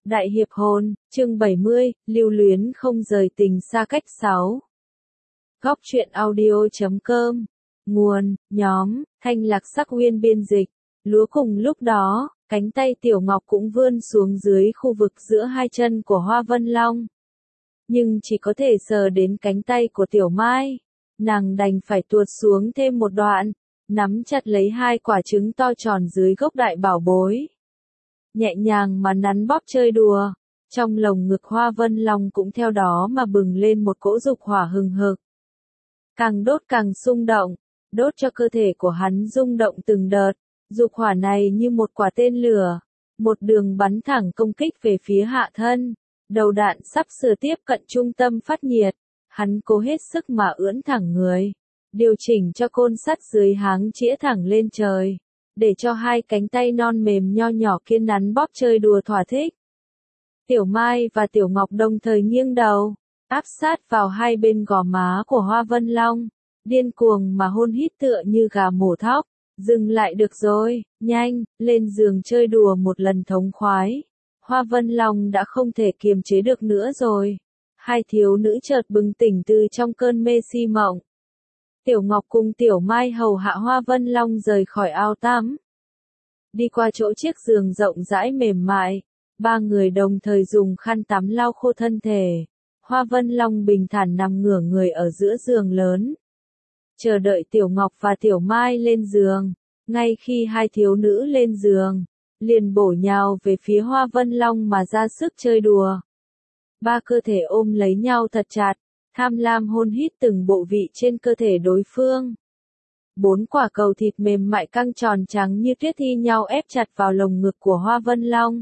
Đại hiệp hồn, chương 70, lưu luyến không rời tình xa cách 6. Góc truyện audio.com. Nguồn, nhóm, Thanh Lạc Sắc Uyên biên dịch. Lúa cùng lúc đó, cánh tay Tiểu Ngọc cũng vươn xuống dưới khu vực giữa hai chân của Hoa Vân Long. Nhưng chỉ có thể sờ đến cánh tay của Tiểu Mai. Nàng đành phải tuột xuống thêm một đoạn, nắm chặt lấy hai quả trứng to tròn dưới gốc đại bảo bối. Nhẹ nhàng mà nắn bóp chơi đùa, trong lồng ngực Hoa Vân Long cũng theo đó mà bừng lên một cỗ dục hỏa hừng hực. Càng đốt càng xung động, đốt cho cơ thể của hắn rung động từng đợt, dục hỏa này như một quả tên lửa, một đường bắn thẳng công kích về phía hạ thân, đầu đạn sắp sửa tiếp cận trung tâm phát nhiệt, hắn cố hết sức mà ưỡn thẳng người, điều chỉnh cho côn sắt dưới háng chĩa thẳng lên trời, để cho hai cánh tay non mềm nho nhỏ kia nắn bóp chơi đùa thỏa thích. Tiểu Mai và Tiểu Ngọc đồng thời nghiêng đầu, áp sát vào hai bên gò má của Hoa Vân Long, điên cuồng mà hôn hít tựa như gà mổ thóc. Dừng lại được rồi, nhanh, lên giường chơi đùa một lần thống khoái. Hoa Vân Long đã không thể kiềm chế được nữa rồi. Hai thiếu nữ chợt bừng tỉnh từ trong cơn mê si mộng. Tiểu Ngọc cùng Tiểu Mai hầu hạ Hoa Vân Long rời khỏi ao tắm. Đi qua chỗ chiếc giường rộng rãi mềm mại, ba người đồng thời dùng khăn tắm lau khô thân thể. Hoa Vân Long bình thản nằm ngửa người ở giữa giường lớn, chờ đợi Tiểu Ngọc và Tiểu Mai lên giường. Ngay khi hai thiếu nữ lên giường, liền bổ nhào về phía Hoa Vân Long mà ra sức chơi đùa. Ba cơ thể ôm lấy nhau thật chặt, tham lam hôn hít từng bộ vị trên cơ thể đối phương. Bốn quả cầu thịt mềm mại căng tròn trắng như tuyết thi nhau ép chặt vào lồng ngực của Hoa Vân Long.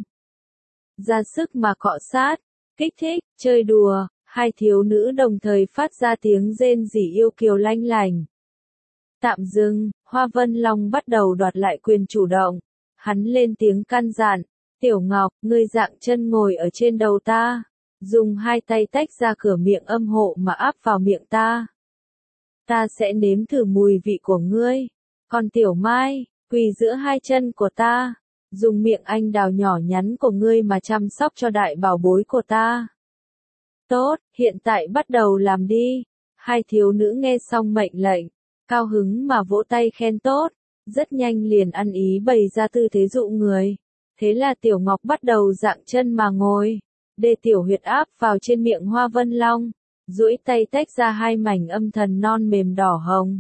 Ra sức mà cọ sát, kích thích, chơi đùa, hai thiếu nữ đồng thời phát ra tiếng rên rỉ yêu kiều lanh lành. Tạm dừng, Hoa Vân Long bắt đầu đoạt lại quyền chủ động. Hắn lên tiếng căn dặn, Tiểu Ngọc, ngươi dạng chân ngồi ở trên đầu ta, dùng hai tay tách ra cửa miệng âm hộ mà áp vào miệng ta. Ta sẽ nếm thử mùi vị của ngươi. Còn Tiểu Mai, quỳ giữa hai chân của ta, dùng miệng anh đào nhỏ nhắn của ngươi mà chăm sóc cho đại bảo bối của ta. Tốt, hiện tại bắt đầu làm đi. Hai thiếu nữ nghe xong mệnh lệnh, cao hứng mà vỗ tay khen tốt, rất nhanh liền ăn ý bày ra tư thế dụ người. Thế là Tiểu Ngọc bắt đầu dạng chân mà ngồi, để tiểu huyệt áp vào trên miệng Hoa Vân Long, duỗi tay tách ra hai mảnh âm thần non mềm đỏ hồng.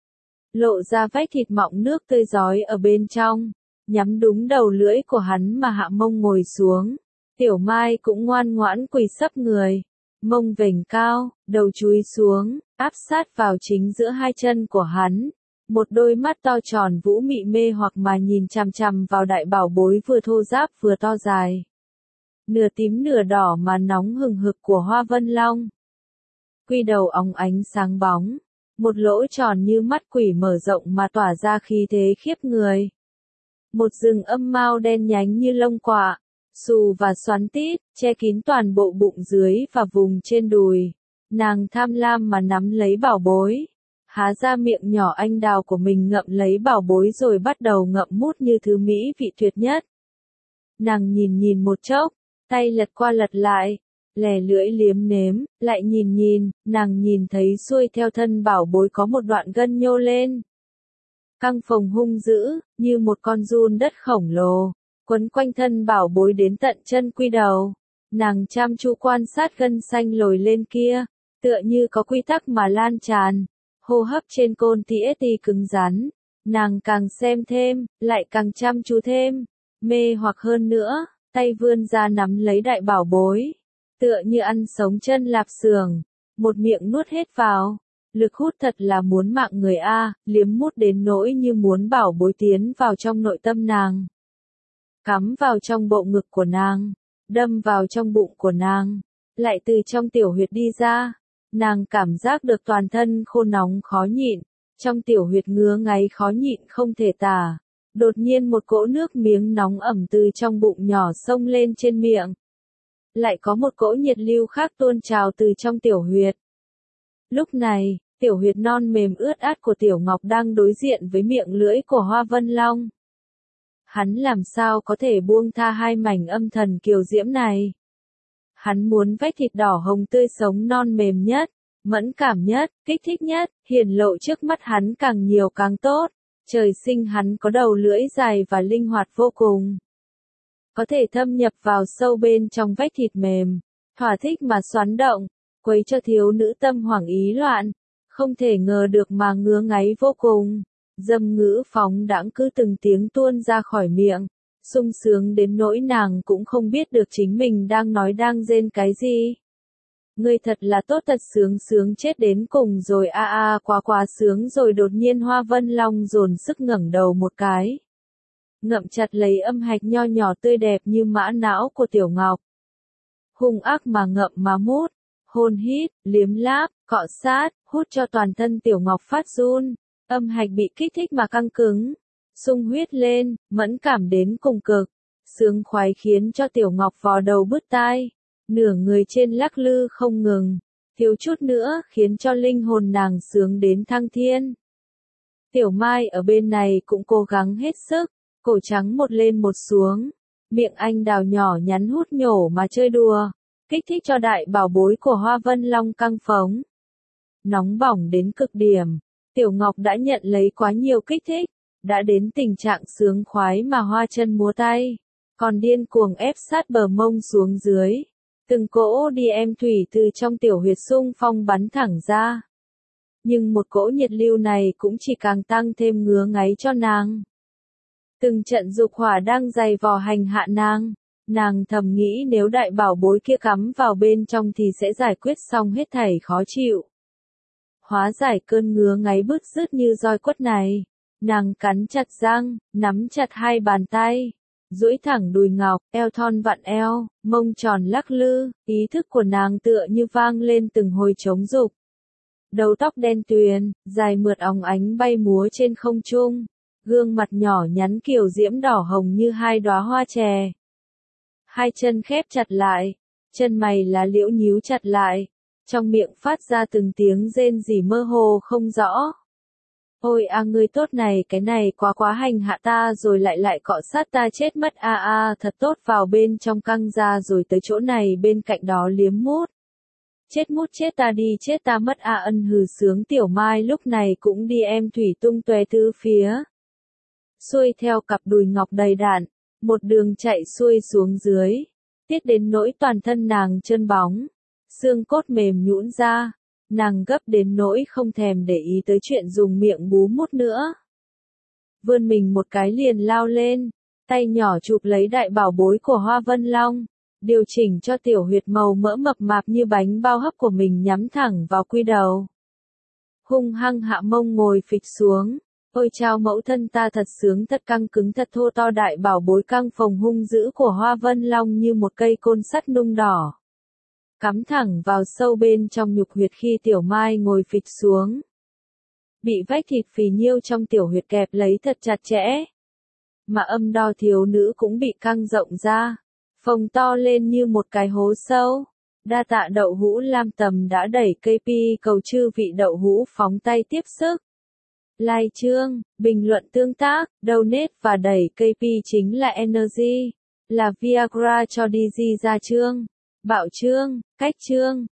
Lộ ra vách thịt mọng nước tươi rói ở bên trong, nhắm đúng đầu lưỡi của hắn mà hạ mông ngồi xuống. Tiểu Mai cũng ngoan ngoãn quỳ sấp người, mông vểnh cao, đầu chúi xuống, áp sát vào chính giữa hai chân của hắn. Một đôi mắt to tròn vũ mị mê hoặc mà nhìn chằm chằm vào đại bảo bối vừa thô ráp vừa to dài, nửa tím nửa đỏ mà nóng hừng hực của Hoa Vân Long. Quy đầu óng ánh sáng bóng, một lỗ tròn như mắt quỷ mở rộng mà tỏa ra khí thế khiếp người. Một rừng âm mao đen nhánh như lông quạ, xù và xoắn tít, che kín toàn bộ bụng dưới và vùng trên đùi. Nàng tham lam mà nắm lấy bảo bối, há ra miệng nhỏ anh đào của mình ngậm lấy bảo bối rồi bắt đầu ngậm mút như thứ mỹ vị tuyệt nhất. Nàng nhìn một chốc, tay lật qua lật lại, lè lưỡi liếm nếm, lại nhìn, nàng nhìn thấy xuôi theo thân bảo bối có một đoạn gân nhô lên. Căng phồng hung dữ, như một con giun đất khổng lồ, quấn quanh thân bảo bối đến tận chân quy đầu. Nàng chăm chú quan sát gân xanh lồi lên kia, tựa như có quy tắc mà lan tràn. Hô hấp trên côn tỉa tì cứng rắn, nàng càng xem thêm, lại càng chăm chú thêm, mê hoặc hơn nữa, tay vươn ra nắm lấy đại bảo bối, tựa như ăn sống chân lạp xưởng, một miệng nuốt hết vào. Lực hút thật là muốn mạng người a, liếm mút đến nỗi như muốn bảo bối tiến vào trong nội tâm nàng, cắm vào trong bộ ngực của nàng, đâm vào trong bụng của nàng, lại từ trong tiểu huyệt đi ra. Nàng cảm giác được toàn thân khô nóng khó nhịn, trong tiểu huyệt ngứa ngáy khó nhịn không thể tả. Đột nhiên một cỗ nước miếng nóng ẩm từ trong bụng nhỏ xông lên trên miệng. Lại có một cỗ nhiệt lưu khác tuôn trào từ trong tiểu huyệt. Lúc này, tiểu huyệt non mềm ướt át của Tiểu Ngọc đang đối diện với miệng lưỡi của Hoa Vân Long. Hắn làm sao có thể buông tha hai mảnh âm thần kiều diễm này. Hắn muốn vách thịt đỏ hồng tươi sống non mềm nhất, mẫn cảm nhất, kích thích nhất, hiển lộ trước mắt hắn càng nhiều càng tốt. Trời sinh hắn có đầu lưỡi dài và linh hoạt vô cùng. Có thể thâm nhập vào sâu bên trong vách thịt mềm, thỏa thích mà xoắn động, quấy cho thiếu nữ tâm hoảng ý loạn, không thể ngờ được mà ngứa ngáy vô cùng. Dâm ngữ phóng đãng cứ từng tiếng tuôn ra khỏi miệng, sung sướng đến nỗi nàng cũng không biết được chính mình đang nói đang rên cái gì. Ngươi thật là tốt, thật sướng sướng chết đến cùng rồi a a, quá quá sướng rồi. Đột nhiên Hoa Vân Long dồn sức ngẩng đầu một cái, ngậm chặt lấy âm hạch nho nhỏ tươi đẹp như mã não của Tiểu Ngọc. Hung ác mà ngậm mà mút, hôn hít, liếm láp, cọ sát, hút cho toàn thân Tiểu Ngọc phát run. Âm hạch bị kích thích mà căng cứng, sung huyết lên, mẫn cảm đến cùng cực, sướng khoái khiến cho Tiểu Ngọc vò đầu bứt tai, nửa người trên lắc lư không ngừng, thiếu chút nữa khiến cho linh hồn nàng sướng đến thăng thiên. Tiểu Mai ở bên này cũng cố gắng hết sức, cổ trắng một lên một xuống, miệng anh đào nhỏ nhắn hút nhổ mà chơi đùa, kích thích cho đại bảo bối của Hoa Vân Long căng phóng. Nóng bỏng đến cực điểm. Tiểu Ngọc đã nhận lấy quá nhiều kích thích, đã đến tình trạng sướng khoái mà hoa chân múa tay, còn điên cuồng ép sát bờ mông xuống dưới. Từng cỗ đi em thủy từ trong tiểu huyệt xung phong bắn thẳng ra. Nhưng một cỗ nhiệt lưu này cũng chỉ càng tăng thêm ngứa ngáy cho nàng. Từng trận dục hỏa đang dày vò hành hạ nàng thầm nghĩ nếu đại bảo bối kia cắm vào bên trong thì sẽ giải quyết xong hết thảy khó chịu. Hóa giải cơn ngứa ngáy bứt rứt như roi quất này, nàng cắn chặt răng, nắm chặt hai bàn tay, duỗi thẳng đùi ngọc, eo thon vặn eo, mông tròn lắc lư, ý thức của nàng tựa như vang lên từng hồi trống dục. Đầu tóc đen tuyền, dài mượt óng ánh bay múa trên không trung, gương mặt nhỏ nhắn kiều diễm đỏ hồng như hai đóa hoa chè. Hai chân khép chặt lại, chân mày lá liễu nhíu chặt lại. Trong miệng phát ra từng tiếng rên rỉ mơ hồ không rõ. Ôi a ngươi tốt này, cái này quá hành hạ ta rồi lại cọ sát ta chết mất a a, thật tốt, vào bên trong căng ra rồi tới chỗ này bên cạnh đó liếm mút. Mút chết ta đi, chết ta mất a ân hừ sướng. Tiểu Mai lúc này cũng đi em thủy tung tóe tứ phía. Xuôi theo cặp đùi ngọc đầy đặn, một đường chạy xuôi xuống dưới, tiết đến nỗi toàn thân nàng trơn bóng. Xương cốt mềm nhũn ra, nàng gấp đến nỗi không thèm để ý tới chuyện dùng miệng bú mút nữa. Vươn mình một cái liền lao lên, tay nhỏ chụp lấy đại bảo bối của Hoa Vân Long, điều chỉnh cho tiểu huyệt màu mỡ mập mạp như bánh bao hấp của mình nhắm thẳng vào quy đầu. Hung hăng hạ mông ngồi phịch xuống, ôi chao mẫu thân ta thật sướng, thật căng cứng, thật thô to. Đại bảo bối căng phồng hung dữ của Hoa Vân Long như một cây côn sắt nung đỏ, cắm thẳng vào sâu bên trong nhục huyệt khi Tiểu Mai ngồi phịch xuống. Bị vách thịt phì nhiêu trong tiểu huyệt kẹp lấy thật chặt chẽ. Mà âm đo thiếu nữ cũng bị căng rộng ra, phồng to lên như một cái hố sâu. Đa tạ đậu hũ lam tầm đã đẩy cây pi, cầu chư vị đậu hũ phóng tay tiếp sức. Like chương, bình luận tương tác, donate và đẩy cây pi chính là energy, là Viagra cho DG ra chương. Bạo chương, cách chương.